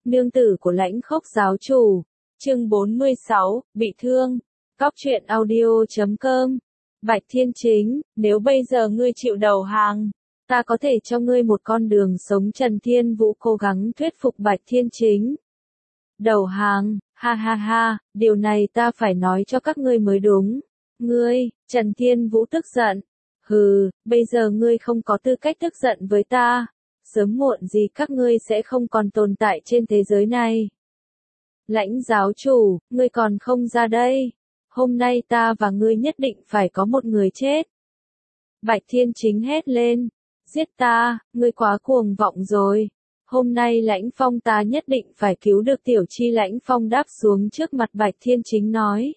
nương tử của Lãnh Khốc giáo chủ. Chương 46, bị thương. Cóc truyện audio.com. Bạch Thiên Chính, nếu bây giờ ngươi chịu đầu hàng, ta có thể cho ngươi một con đường sống. Trần Thiên Vũ cố gắng thuyết phục Bạch Thiên Chính. Đầu hàng, ha ha ha, điều này ta phải nói cho các ngươi mới đúng. Ngươi, Trần Thiên Vũ tức giận. Hừ, bây giờ ngươi không có tư cách tức giận với ta. Sớm muộn gì các ngươi sẽ không còn tồn tại trên thế giới này. Lãnh giáo chủ, ngươi còn không ra đây. Hôm nay ta và ngươi nhất định phải có một người chết. Bạch Thiên Chính hét lên. Giết ta, ngươi quá cuồng vọng rồi. Hôm nay Lãnh Phong ta nhất định phải cứu được Tiểu Chi. Lãnh Phong đáp xuống trước mặt Bạch Thiên Chính nói.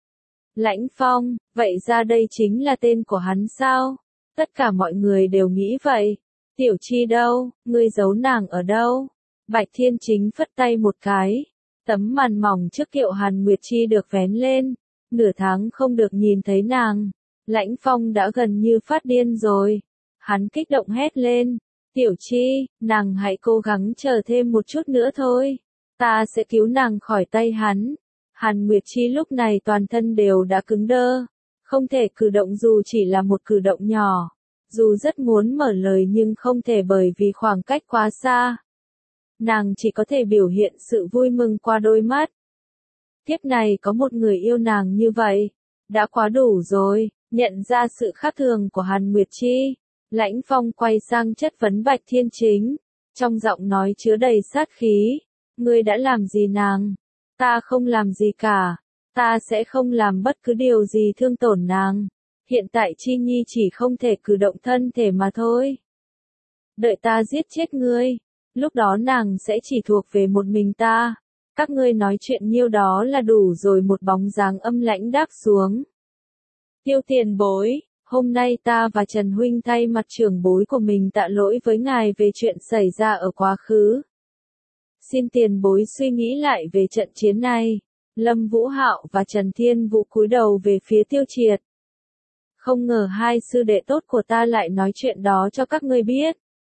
Lãnh Phong, vậy ra đây chính là tên của hắn sao? Tất cả mọi người đều nghĩ vậy. Tiểu Chi đâu, ngươi giấu nàng ở đâu? Bạch Thiên Chính phất tay một cái. Tấm màn mỏng trước kiệu Hàn Nguyệt Chi được vén lên. Nửa tháng không được nhìn thấy nàng. Lãnh Phong đã gần như phát điên rồi. Hắn kích động hét lên. Tiểu Chi, nàng hãy cố gắng chờ thêm một chút nữa thôi. Ta sẽ cứu nàng khỏi tay hắn. Hàn Nguyệt Chi lúc này toàn thân đều đã cứng đơ. Không thể cử động dù chỉ là một cử động nhỏ. Dù rất muốn mở lời nhưng không thể bởi vì khoảng cách quá xa. Nàng chỉ có thể biểu hiện sự vui mừng qua đôi mắt. Kiếp này có một người yêu nàng như vậy. Đã quá đủ rồi. Nhận ra sự khác thường của Hàn Nguyệt Chi. Lãnh Phong quay sang chất vấn Bạch Thiên Chính. Trong giọng nói chứa đầy sát khí. Ngươi đã làm gì nàng? Ta không làm gì cả. Ta sẽ không làm bất cứ điều gì thương tổn nàng. Hiện tại Chi Nhi chỉ không thể cử động thân thể mà thôi. Đợi ta giết chết ngươi. Lúc đó nàng sẽ chỉ thuộc về một mình ta. Các ngươi nói chuyện nhiêu đó là đủ rồi. Một bóng dáng âm lãnh đáp xuống. Tiêu tiền bối, hôm nay ta và Trần Huynh thay mặt trưởng bối của mình tạ lỗi với ngài về chuyện xảy ra ở quá khứ. Xin tiền bối suy nghĩ lại về trận chiến này. Lâm Vũ Hạo và Trần Thiên Vũ cúi đầu về phía Tiêu Triệt. Không ngờ hai sư đệ tốt của ta lại nói chuyện đó cho các ngươi biết.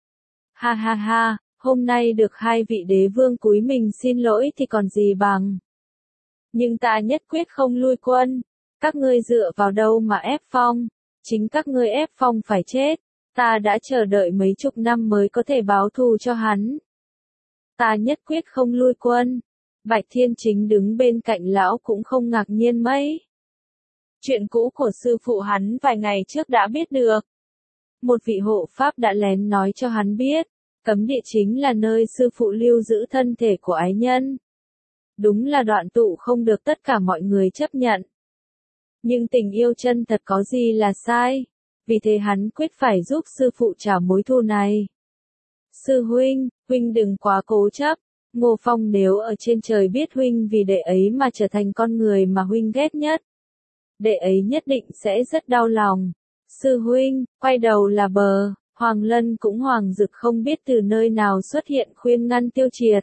Ha ha ha, hôm nay được hai vị đế vương cúi mình xin lỗi thì còn gì bằng. Nhưng ta nhất quyết không lui quân. Các ngươi dựa vào đâu mà ép Phong? Chính các ngươi ép Phong phải chết. Ta đã chờ đợi mấy chục năm mới có thể báo thù cho hắn. Ta nhất quyết không lui quân. Bạch Thiên Chính đứng bên cạnh lão cũng không ngạc nhiên mấy. Chuyện cũ của sư phụ hắn vài ngày trước đã biết được. Một vị hộ pháp đã lén nói cho hắn biết. Cấm địa chính là nơi sư phụ lưu giữ thân thể của ái nhân. Đúng là đoạn tụ không được tất cả mọi người chấp nhận. Nhưng tình yêu chân thật có gì là sai. Vì thế hắn quyết phải giúp sư phụ trả mối thù này. Sư huynh, huynh đừng quá cố chấp. Ngô Phong nếu ở trên trời biết huynh vì đệ ấy mà trở thành con người mà huynh ghét nhất. Đệ ấy nhất định sẽ rất đau lòng. Sư huynh, quay đầu là bờ. Hoàng Lân cũng Hoàng Dực không biết từ nơi nào xuất hiện khuyên ngăn Tiêu Triệt.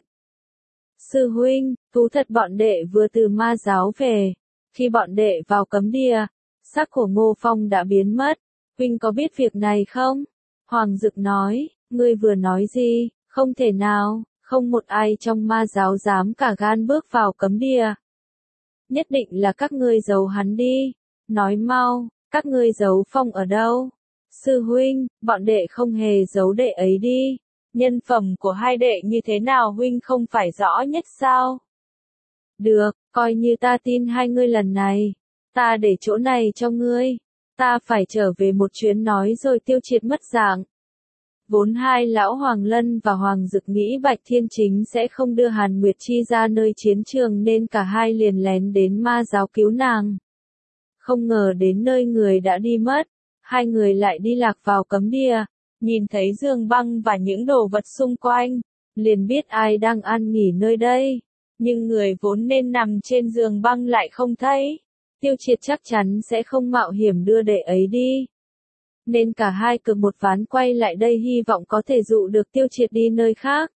Sư huynh, thú thật bọn đệ vừa từ ma giáo về. Khi bọn đệ vào cấm địa, sắc của Ngô Phong đã biến mất. Huynh có biết việc này không? Hoàng Dực nói, ngươi vừa nói gì? Không thể nào, không một ai trong ma giáo dám cả gan bước vào cấm địa. Nhất định là các ngươi giấu hắn đi. Nói mau, các ngươi giấu Phong ở đâu? Sư huynh, bọn đệ không hề giấu đệ ấy đi. Nhân phẩm của hai đệ như thế nào huynh không phải rõ nhất sao? Được, coi như ta tin hai ngươi lần này. Ta để chỗ này cho ngươi. Ta phải trở về một chuyến nói rồi Tiêu Triệt mất dạng. Vốn hai lão Hoàng Lân và Hoàng Dực nghĩ Bạch Thiên Chính sẽ không đưa Hàn Nguyệt Chi ra nơi chiến trường nên cả hai liền lén đến ma giáo cứu nàng. Không ngờ đến nơi người đã đi mất. Hai người lại đi lạc vào cấm địa. Nhìn thấy giường băng và những đồ vật xung quanh. Liền biết ai đang ăn nghỉ nơi đây. Nhưng người vốn nên nằm trên giường băng lại không thấy. Tiêu Triệt chắc chắn sẽ không mạo hiểm đưa đệ ấy đi. Nên cả hai cược một ván quay lại đây hy vọng có thể dụ được Tiêu Triệt đi nơi khác.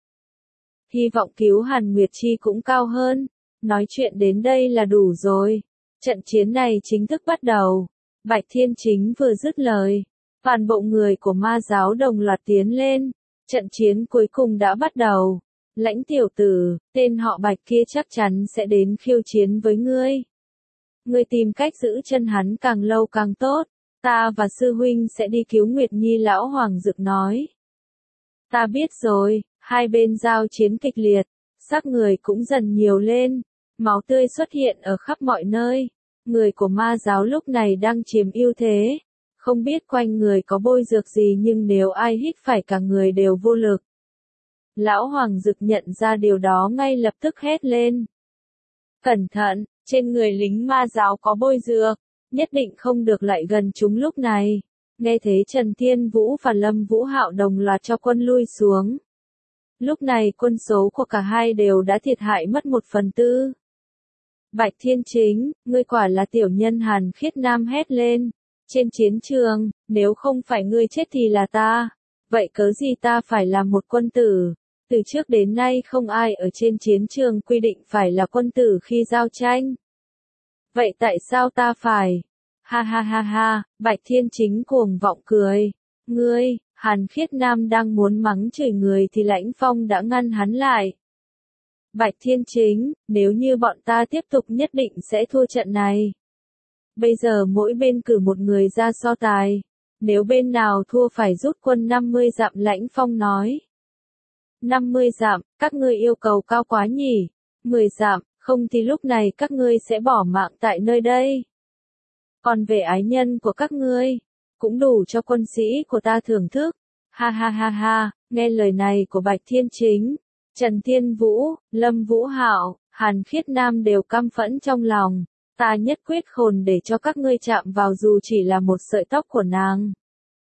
Hy vọng cứu Hàn Nguyệt Chi cũng cao hơn. Nói chuyện đến đây là đủ rồi. Trận chiến này chính thức bắt đầu. Bạch Thiên Chính vừa dứt lời. Toàn bộ người của ma giáo đồng loạt tiến lên. Trận chiến cuối cùng đã bắt đầu. Lãnh tiểu tử, tên họ Bạch kia chắc chắn sẽ đến khiêu chiến với ngươi. Ngươi tìm cách giữ chân hắn càng lâu càng tốt. Ta và sư huynh sẽ đi cứu Nguyệt Nhi, lão Hoàng Dực nói. Ta biết rồi, hai bên giao chiến kịch liệt, xác người cũng dần nhiều lên, máu tươi xuất hiện ở khắp mọi nơi. Người của ma giáo lúc này đang chiếm ưu thế, không biết quanh người có bôi dược gì nhưng nếu ai hít phải cả người đều vô lực. Lão Hoàng Dực nhận ra điều đó ngay lập tức hét lên. Cẩn thận, trên người lính ma giáo có bôi dược, nhất định không được lại gần chúng lúc này. Nghe thế Trần Thiên Vũ và Lâm Vũ Hạo đồng loạt cho quân lui xuống. Lúc này quân số của cả hai đều đã thiệt hại mất 1/4. Bạch Thiên Chính, ngươi quả là tiểu nhân, Hàn Khiết Nam hét lên. Trên chiến trường, nếu không phải ngươi chết thì là ta. Vậy cớ gì ta phải là một quân tử? Từ trước đến nay không ai ở trên chiến trường quy định phải là quân tử khi giao tranh. Vậy tại sao ta phải? Ha ha ha ha, Bạch Thiên Chính cuồng vọng cười. Ngươi, Hàn Khiết Nam đang muốn mắng chửi người thì Lãnh Phong đã ngăn hắn lại. Bạch Thiên Chính, nếu như bọn ta tiếp tục nhất định sẽ thua trận này. Bây giờ mỗi bên cử một người ra so tài. Nếu bên nào thua phải rút quân 50 dặm, Lãnh Phong nói. 50 dặm, các ngươi yêu cầu cao quá nhỉ? 10 dặm, không thì lúc này các ngươi sẽ bỏ mạng tại nơi đây. Còn về ái nhân của các ngươi, cũng đủ cho quân sĩ của ta thưởng thức. Ha ha ha ha, nghe lời này của Bạch Thiên Chính, Trần Thiên Vũ, Lâm Vũ Hạo, Hàn Khiết Nam đều căm phẫn trong lòng. Ta nhất quyết khồn để cho các ngươi chạm vào dù chỉ là một sợi tóc của nàng.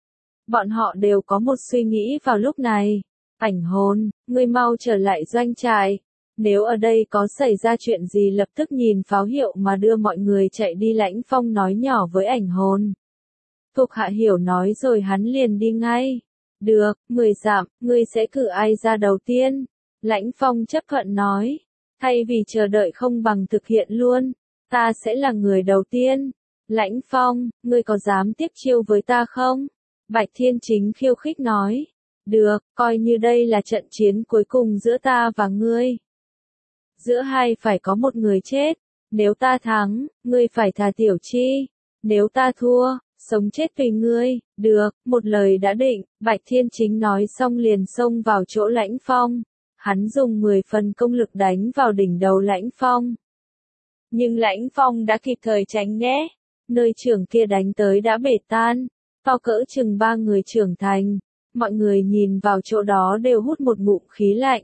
Bọn họ đều có một suy nghĩ vào lúc này. Ảnh hồn, ngươi mau trở lại doanh trại. Nếu ở đây có xảy ra chuyện gì lập tức nhìn pháo hiệu mà đưa mọi người chạy đi, Lãnh Phong nói nhỏ với ảnh hồn. Thuộc hạ hiểu nói rồi hắn liền đi ngay. Được, 10 dặm, ngươi sẽ cử ai ra đầu tiên? Lãnh Phong chấp thuận nói. Thay vì chờ đợi không bằng thực hiện luôn. Ta sẽ là người đầu tiên. Lãnh Phong, ngươi có dám tiếp chiêu với ta không? Bạch Thiên Chính khiêu khích nói. Được, coi như đây là trận chiến cuối cùng giữa ta và ngươi. Giữa hai phải có một người chết. Nếu ta thắng, ngươi phải thả Tiểu Chi. Nếu ta thua, sống chết tùy ngươi. Được, một lời đã định. Bạch Thiên Chính nói xong liền xông vào chỗ Lãnh Phong. Hắn dùng 10 phần công lực đánh vào đỉnh đầu Lãnh Phong. Nhưng Lãnh Phong đã kịp thời tránh né. Nơi trưởng kia đánh tới đã bể tan. To cỡ chừng 3 người trưởng thành. Mọi người nhìn vào chỗ đó đều hút một ngụm khí lạnh.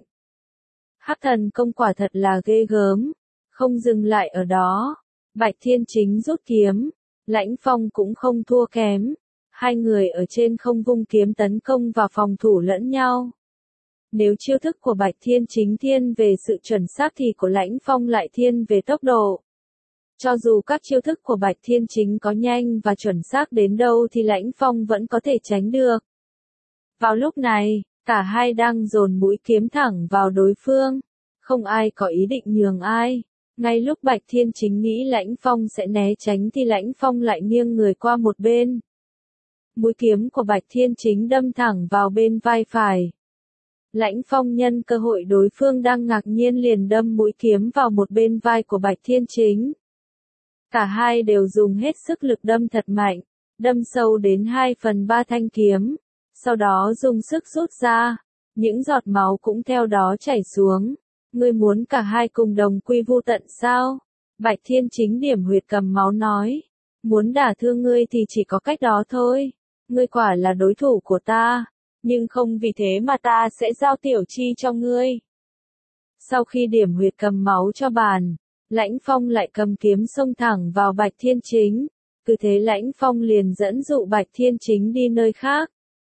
Hắc thần công quả thật là ghê gớm. Không dừng lại ở đó. Bạch Thiên Chính rút kiếm. Lãnh Phong cũng không thua kém. Hai người ở trên không vung kiếm tấn công và phòng thủ lẫn nhau. Nếu chiêu thức của Bạch Thiên Chính thiên về sự chuẩn xác thì của Lãnh Phong lại thiên về tốc độ. Cho dù các chiêu thức của Bạch Thiên Chính có nhanh và chuẩn xác đến đâu thì Lãnh Phong vẫn có thể tránh được. Vào lúc này, cả hai đang dồn mũi kiếm thẳng vào đối phương. Không ai có ý định nhường ai. Ngay lúc Bạch Thiên Chính nghĩ Lãnh Phong sẽ né tránh thì Lãnh Phong lại nghiêng người qua một bên. Mũi kiếm của Bạch Thiên Chính đâm thẳng vào bên vai phải. Lãnh Phong nhân cơ hội đối phương đang ngạc nhiên liền đâm mũi kiếm vào một bên vai của Bạch Thiên Chính. Cả hai đều dùng hết sức lực đâm thật mạnh, đâm sâu đến 2/3 thanh kiếm, sau đó dùng sức rút ra, những giọt máu cũng theo đó chảy xuống. Ngươi muốn cả hai cùng đồng quy vu tận sao? Bạch Thiên Chính điểm huyệt cầm máu nói. Muốn đả thương ngươi thì chỉ có cách đó thôi. Ngươi quả là đối thủ của ta, nhưng không vì thế mà ta sẽ giao Tiểu Chi cho ngươi. Sau khi điểm huyệt cầm máu cho bàn, Lãnh Phong lại cầm kiếm xông thẳng vào Bạch Thiên Chính. Cứ thế Lãnh Phong liền dẫn dụ Bạch Thiên Chính đi nơi khác.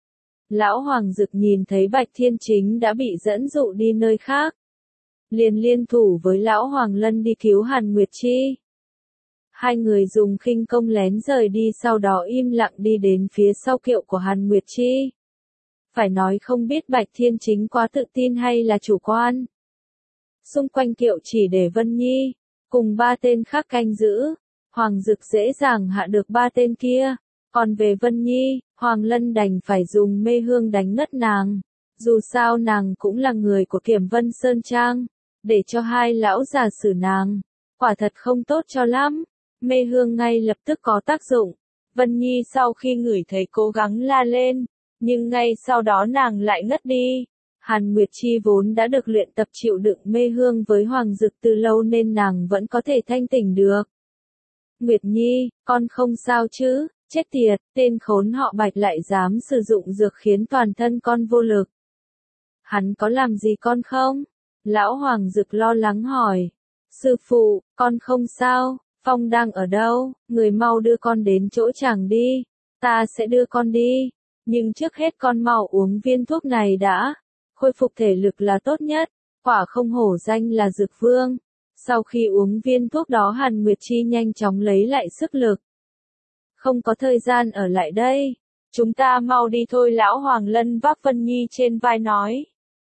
Lão Hoàng Dực nhìn thấy Bạch Thiên Chính đã bị dẫn dụ đi nơi khác. Liền liên thủ với Lão Hoàng Lân đi cứu Hàn Nguyệt Chi. Hai người dùng khinh công lén rời đi, sau đó im lặng đi đến phía sau kiệu của Hàn Nguyệt Chi. Phải nói không biết Bạch Thiên Chính quá tự tin hay là chủ quan. Xung quanh kiệu chỉ để Vân Nhi, cùng 3 tên khác canh giữ. Hoàng Dực dễ dàng hạ được 3 tên kia. Còn về Vân Nhi, Hoàng Lân đành phải dùng mê hương đánh ngất nàng. Dù sao nàng cũng là người của Kiểm Vân Sơn Trang, để cho hai lão già xử nàng, quả thật không tốt cho lắm. Mê hương ngay lập tức có tác dụng. Vân Nhi sau khi ngửi thấy cố gắng la lên, nhưng ngay sau đó nàng lại ngất đi. Hàn Nguyệt Chi vốn đã được luyện tập chịu đựng mê hương với Hoàng Dực từ lâu nên nàng vẫn có thể thanh tỉnh được. Nguyệt Nhi, con không sao chứ? Chết tiệt, tên khốn họ Bạch lại dám sử dụng dược khiến toàn thân con vô lực. Hắn có làm gì con không? Lão Hoàng Dực lo lắng hỏi. Sư phụ, con không sao. Phong đang ở đâu? Người mau đưa con đến chỗ chàng đi. Ta sẽ đưa con đi. Nhưng trước hết con mau uống viên thuốc này đã. Khôi phục thể lực là tốt nhất. Quả không hổ danh là Dược Vương. Sau khi uống viên thuốc đó Hàn Nguyệt Chi nhanh chóng lấy lại sức lực. Không có thời gian ở lại đây. Chúng ta mau đi thôi, lão Hoàng Lân vác Vân Nhi trên vai nói.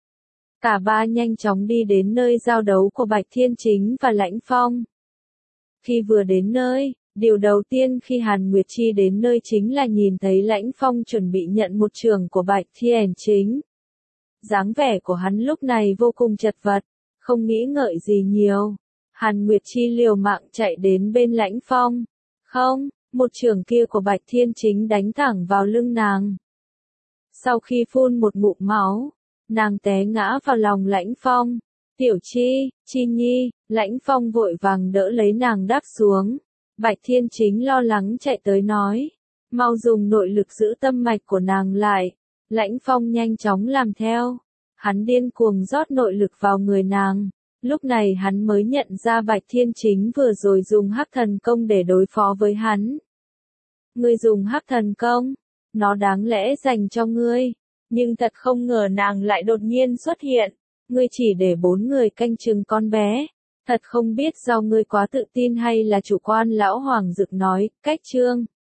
Cả ba nhanh chóng đi đến nơi giao đấu của Bạch Thiên Chính và Lãnh Phong. Khi vừa đến nơi, điều đầu tiên khi Hàn Nguyệt Chi đến nơi chính là nhìn thấy Lãnh Phong chuẩn bị nhận một trường của Bạch Thiên Chính. Dáng vẻ của hắn lúc này vô cùng chật vật, không nghĩ ngợi gì nhiều. Hàn Nguyệt Chi liều mạng chạy đến bên Lãnh Phong. Không, một trường kia của Bạch Thiên Chính đánh thẳng vào lưng nàng. Sau khi phun một ngụm máu, nàng té ngã vào lòng Lãnh Phong. Tiểu Chi, Chi Nhi, Lãnh Phong vội vàng đỡ lấy nàng đáp xuống. Bạch Thiên Chính lo lắng chạy tới nói. Mau dùng nội lực giữ tâm mạch của nàng lại. Lãnh Phong nhanh chóng làm theo. Hắn điên cuồng rót nội lực vào người nàng. Lúc này hắn mới nhận ra Bạch Thiên Chính vừa rồi dùng hắc thần công để đối phó với hắn. Ngươi dùng hắc thần công, nó đáng lẽ dành cho ngươi. Nhưng thật không ngờ nàng lại đột nhiên xuất hiện. Ngươi chỉ để 4 người canh chừng con bé. Thật không biết do ngươi quá tự tin hay là chủ quan, lão Hoàng Dực nói. Cách chương